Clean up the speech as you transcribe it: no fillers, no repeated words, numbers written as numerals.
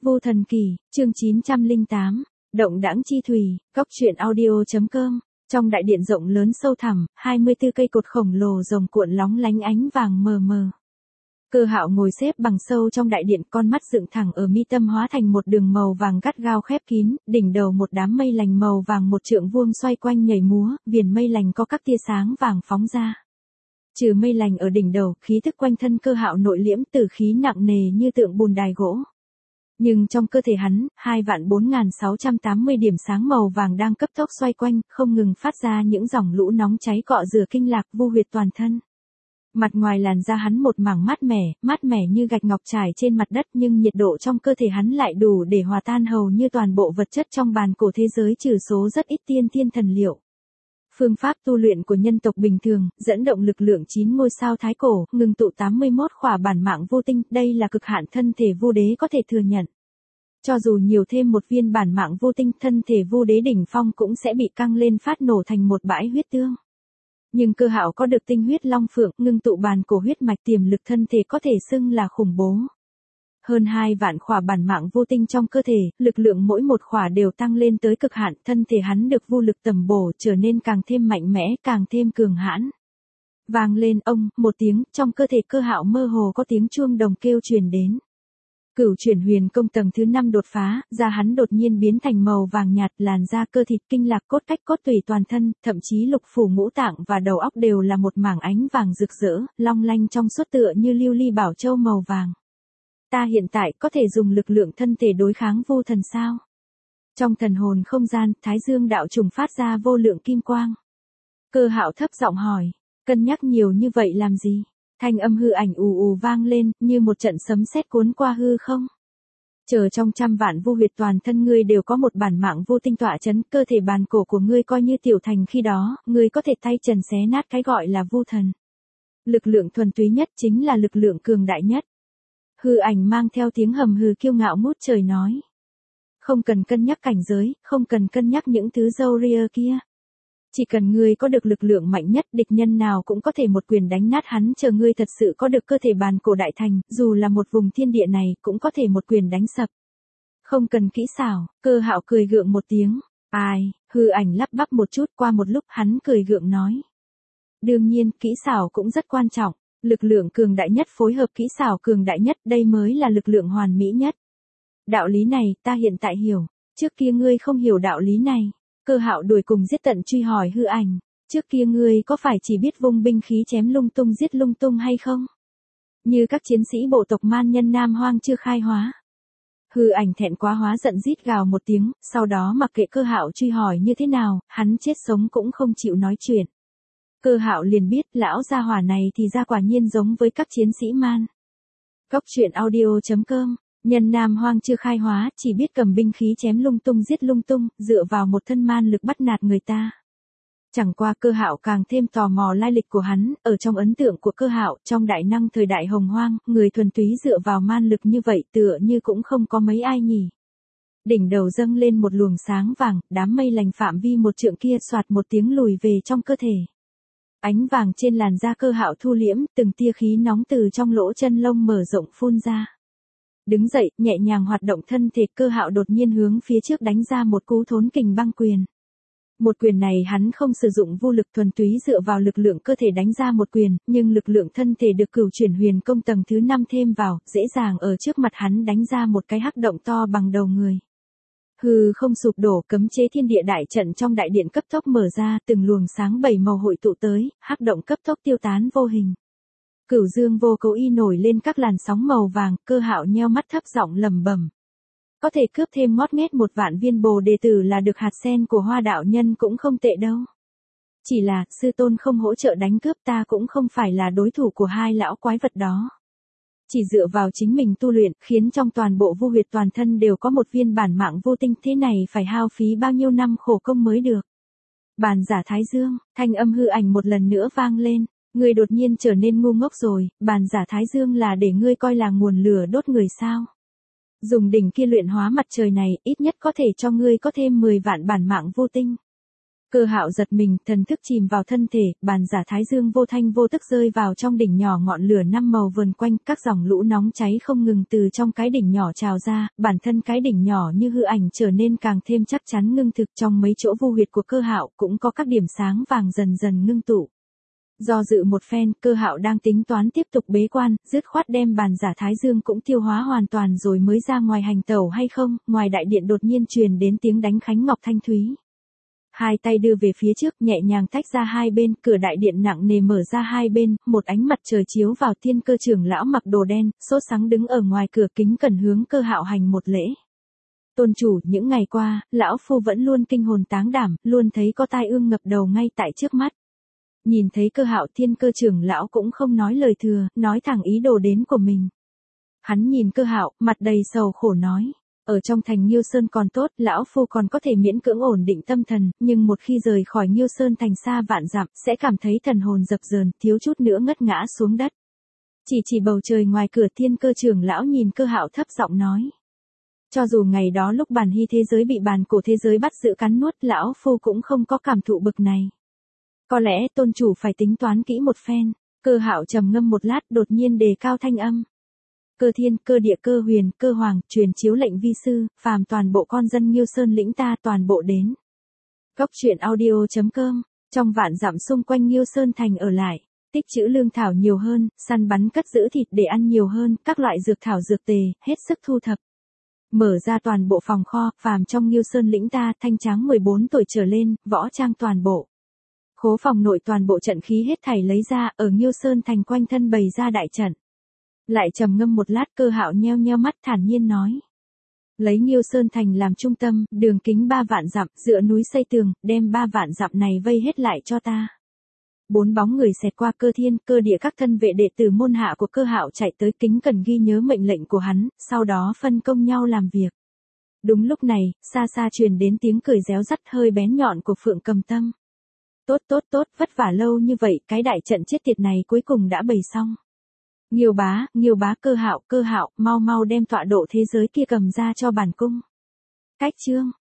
Vô Thần Kỳ, chương 908, Động đãng chi thủy, góc truyện audio.com. Trong đại điện rộng lớn sâu thẳm, 24 cây cột khổng lồ rồng cuộn lóng lánh ánh vàng mờ mờ. Cơ Hạo ngồi xếp bằng sâu trong đại điện, con mắt dựng thẳng ở mi tâm hóa thành một đường màu vàng gắt gao khép kín, đỉnh đầu một đám mây lành màu vàng một trượng vuông xoay quanh nhảy múa, viền mây lành có các tia sáng vàng phóng ra. Trừ mây lành ở đỉnh đầu, khí thức quanh thân Cơ Hạo nội liễm, tử khí nặng nề như tượng bùn đài gỗ. Nhưng trong cơ thể hắn, 2.4680 điểm sáng màu vàng đang cấp tốc xoay quanh, không ngừng phát ra những dòng lũ nóng cháy cọ rửa kinh lạc vu huyệt toàn thân. Mặt ngoài làn da hắn một mảng mát mẻ như gạch ngọc trải trên mặt đất, nhưng nhiệt độ trong cơ thể hắn lại đủ để hòa tan hầu như toàn bộ vật chất trong bàn cổ thế giới, trừ số rất ít tiên thiên thần liệu. Phương pháp tu luyện của nhân tộc bình thường, dẫn động lực lượng 9 ngôi sao thái cổ, ngừng tụ 81 khỏa bản mạng vô tinh, đây là cực hạn thân thể vu đế có thể thừa nhận. Cho dù nhiều thêm một viên bản mạng vô tinh, thân thể vu đế đỉnh phong cũng sẽ bị căng lên phát nổ thành một bãi huyết tương. Nhưng Cơ Hạo có được tinh huyết long phượng, ngưng tụ bàn cổ huyết mạch, tiềm lực thân thể có thể xưng là khủng bố. Hơn 2 vạn khỏa bản mạng vô tinh trong cơ thể, lực lượng mỗi một khỏa đều tăng lên tới cực hạn, thân thể hắn được vu lực tầm bổ, trở nên càng thêm mạnh mẽ, càng thêm cường hãn. Vang lên ông, một tiếng, trong cơ thể Cơ Hạo mơ hồ có tiếng chuông đồng kêu truyền đến. Cửu chuyển huyền công tầng thứ 5 đột phá, da hắn đột nhiên biến thành màu vàng nhạt, làn da, cơ thịt, kinh lạc, cốt cách, cốt tủy toàn thân, thậm chí lục phủ ngũ tạng và đầu óc đều là một mảng ánh vàng rực rỡ, long lanh trong suốt tựa như lưu ly bảo châu màu vàng. Ta hiện tại có thể dùng lực lượng thân thể đối kháng vô thần sao? Trong thần hồn không gian, Thái Dương đạo trùng phát ra vô lượng kim quang. Cơ Hạo thấp giọng hỏi, cân nhắc nhiều như vậy làm gì? Thanh âm hư ảnh ù ù vang lên, như một trận sấm sét cuốn qua hư không. Chờ trong trăm vạn vu huyệt toàn thân ngươi đều có một bản mạng vô tinh tọa chấn, cơ thể bàn cổ của ngươi coi như tiểu thành khi đó, ngươi có thể tay trần xé nát cái gọi là vu thần. Lực lượng thuần túy nhất chính là lực lượng cường đại nhất. Hư ảnh mang theo tiếng hầm hừ kiêu ngạo ngút trời nói. Không cần cân nhắc cảnh giới, không cần cân nhắc những thứ râu ria kia. Chỉ cần ngươi có được lực lượng mạnh nhất, địch nhân nào cũng có thể một quyền đánh nát hắn, chờ ngươi thật sự có được cơ thể bàn cổ đại thành, dù là một vùng thiên địa này, cũng có thể một quyền đánh sập. Không cần kỹ xảo, Cơ Hạo cười gượng một tiếng. Ai, hư ảnh lắp bắp một chút, qua một lúc hắn cười gượng nói. Đương nhiên, kỹ xảo cũng rất quan trọng, lực lượng cường đại nhất phối hợp kỹ xảo cường đại nhất, đây mới là lực lượng hoàn mỹ nhất. Đạo lý này, ta hiện tại hiểu, trước kia ngươi không hiểu đạo lý này. Cơ Hạo đuổi cùng giết tận truy hỏi hư ảnh, trước kia ngươi có phải chỉ biết vung binh khí chém lung tung giết lung tung hay không? Như các chiến sĩ bộ tộc man nhân Nam Hoang chưa khai hóa. Hư ảnh thẹn quá hóa giận rít gào một tiếng, sau đó mặc kệ Cơ Hạo truy hỏi như thế nào, hắn chết sống cũng không chịu nói chuyện. Cơ Hạo liền biết lão gia hỏa này thì ra quả nhiên giống với các chiến sĩ man. Góc truyện audio.com. Nhân Nam Hoang chưa khai hóa, chỉ biết cầm binh khí chém lung tung giết lung tung, dựa vào một thân man lực bắt nạt người ta. Chẳng qua Cơ Hạo càng thêm tò mò lai lịch của hắn, ở trong ấn tượng của Cơ Hạo, trong đại năng thời đại hồng hoang, người thuần túy dựa vào man lực như vậy tựa như cũng không có mấy ai nhỉ. Đỉnh đầu dâng lên một luồng sáng vàng, đám mây lành phạm vi một trượng kia xoạt một tiếng lùi về trong cơ thể. Ánh vàng trên làn da Cơ Hạo thu liễm, từng tia khí nóng từ trong lỗ chân lông mở rộng phun ra. Đứng dậy, nhẹ nhàng hoạt động thân thể, Cơ Hạo đột nhiên hướng phía trước đánh ra một cú thốn kình băng quyền. Một quyền này hắn không sử dụng vô lực, thuần túy dựa vào lực lượng cơ thể đánh ra một quyền, nhưng lực lượng thân thể được cửu chuyển huyền công tầng thứ 5 thêm vào, dễ dàng ở trước mặt hắn đánh ra một cái hắc động to bằng đầu người. Hư không sụp đổ, cấm chế thiên địa đại trận trong đại điện cấp tốc mở ra, từng luồng sáng 7 màu hội tụ tới, hắc động cấp tốc tiêu tán vô hình. Cửu dương vô cấu y nổi lên các làn sóng màu vàng, Cơ Hạo nheo mắt thấp giọng lẩm bẩm. Có thể cướp thêm ngót nghét một vạn viên bồ đề tử là được hạt sen của Hoa đạo nhân cũng không tệ đâu. Chỉ là, sư tôn không hỗ trợ đánh cướp, ta cũng không phải là đối thủ của hai lão quái vật đó. Chỉ dựa vào chính mình tu luyện, khiến trong toàn bộ vu huyệt toàn thân đều có một viên bản mạng vô tinh, thế này phải hao phí bao nhiêu năm khổ công mới được. Bàn giả Thái Dương, thanh âm hư ảnh một lần nữa vang lên. Ngươi đột nhiên trở nên ngu ngốc rồi, bàn giả Thái Dương là để ngươi coi là nguồn lửa đốt người sao? Dùng đỉnh kia luyện hóa mặt trời này, ít nhất có thể cho ngươi có thêm 10 vạn bản mạng vô tinh. Cơ Hạo giật mình, thần thức chìm vào thân thể, bàn giả thái dương vô thanh vô tức rơi vào trong đỉnh nhỏ, ngọn lửa năm màu vần quanh, các dòng lũ nóng cháy không ngừng từ trong cái đỉnh nhỏ trào ra, bản thân cái đỉnh nhỏ như hư ảnh trở nên càng thêm chắc chắn ngưng thực. Trong mấy chỗ vu huyệt của Cơ Hạo cũng có các điểm sáng vàng dần dần ngưng tụ. Do dự một phen, Cơ Hạo đang tính toán tiếp tục bế quan, dứt khoát đem bàn giả thái dương cũng tiêu hóa hoàn toàn rồi mới ra ngoài hành tẩu hay không. Ngoài đại điện đột nhiên truyền đến tiếng đánh khánh ngọc thanh thúy. Hai tay đưa về phía trước, nhẹ nhàng tách ra hai bên, cửa đại điện nặng nề mở ra hai bên, một ánh mặt trời chiếu vào. Thiên Cơ trưởng lão mặc đồ đen, sốt sắng đứng ở ngoài cửa, kính cẩn hướng Cơ Hạo hành một lễ. Tôn chủ, những ngày qua, lão phu vẫn luôn kinh hồn táng đảm, luôn thấy có tai ương ngập đầu ngay tại trước mắt. Nhìn thấy Cơ Hạo, Thiên Cơ trưởng lão cũng không nói lời thừa, nói thẳng ý đồ đến của mình. Hắn nhìn Cơ Hạo, mặt đầy sầu khổ nói. Ở trong thành Nghiêu Sơn còn tốt, lão phu còn có thể miễn cưỡng ổn định tâm thần, nhưng một khi rời khỏi Nghiêu Sơn thành xa vạn dặm, sẽ cảm thấy thần hồn dập dờn, thiếu chút nữa ngất ngã xuống đất. Chỉ bầu trời ngoài cửa, Thiên Cơ trưởng lão nhìn Cơ Hạo thấp giọng nói. Cho dù ngày đó lúc bàn hy thế giới bị bàn cổ thế giới bắt giữ cắn nuốt, lão phu cũng không có cảm thụ bực này. Có lẽ tôn chủ phải tính toán kỹ một phen. Cơ Hạo trầm ngâm một lát, đột nhiên đề cao thanh âm. Cơ thiên, cơ địa, cơ huyền, cơ hoàng, truyền chiếu lệnh vi sư, phàm toàn bộ con dân Nghiêu Sơn lĩnh ta toàn bộ đến. Cốc truyện audio.com, trong vạn dặm xung quanh Nghiêu Sơn thành ở lại, tích trữ lương thảo nhiều hơn, săn bắn cất giữ thịt để ăn nhiều hơn, các loại dược thảo dược tề, hết sức thu thập. Mở ra toàn bộ phòng kho, phàm trong Nghiêu Sơn lĩnh ta, thanh tráng 14 tuổi trở lên, võ trang toàn bộ. Khố phòng nội toàn bộ trận khí hết thảy lấy ra, ở Nghiêu Sơn thành quanh thân bày ra đại trận. Lại trầm ngâm một lát, Cơ Hạo nheo nheo mắt thản nhiên nói. Lấy Nghiêu Sơn thành làm trung tâm, đường kính 3 vạn dặm, dựa núi xây tường, đem 3 vạn dặm này vây hết lại cho ta. 4 bóng người xẹt qua Cơ thiên, cơ địa, các thân vệ đệ tử môn hạ của Cơ Hạo chạy tới, kính cần ghi nhớ mệnh lệnh của hắn, sau đó phân công nhau làm việc. Đúng lúc này, xa xa truyền đến tiếng cười réo rắt hơi bén nhọn của Phượng Cầm Tâm. Tốt, vất vả lâu như vậy, cái đại trận chết tiệt này cuối cùng đã bày xong. Nghiêu bá, Cơ Hạo, mau đem tọa độ thế giới kia cầm ra cho bản cung. Cách chương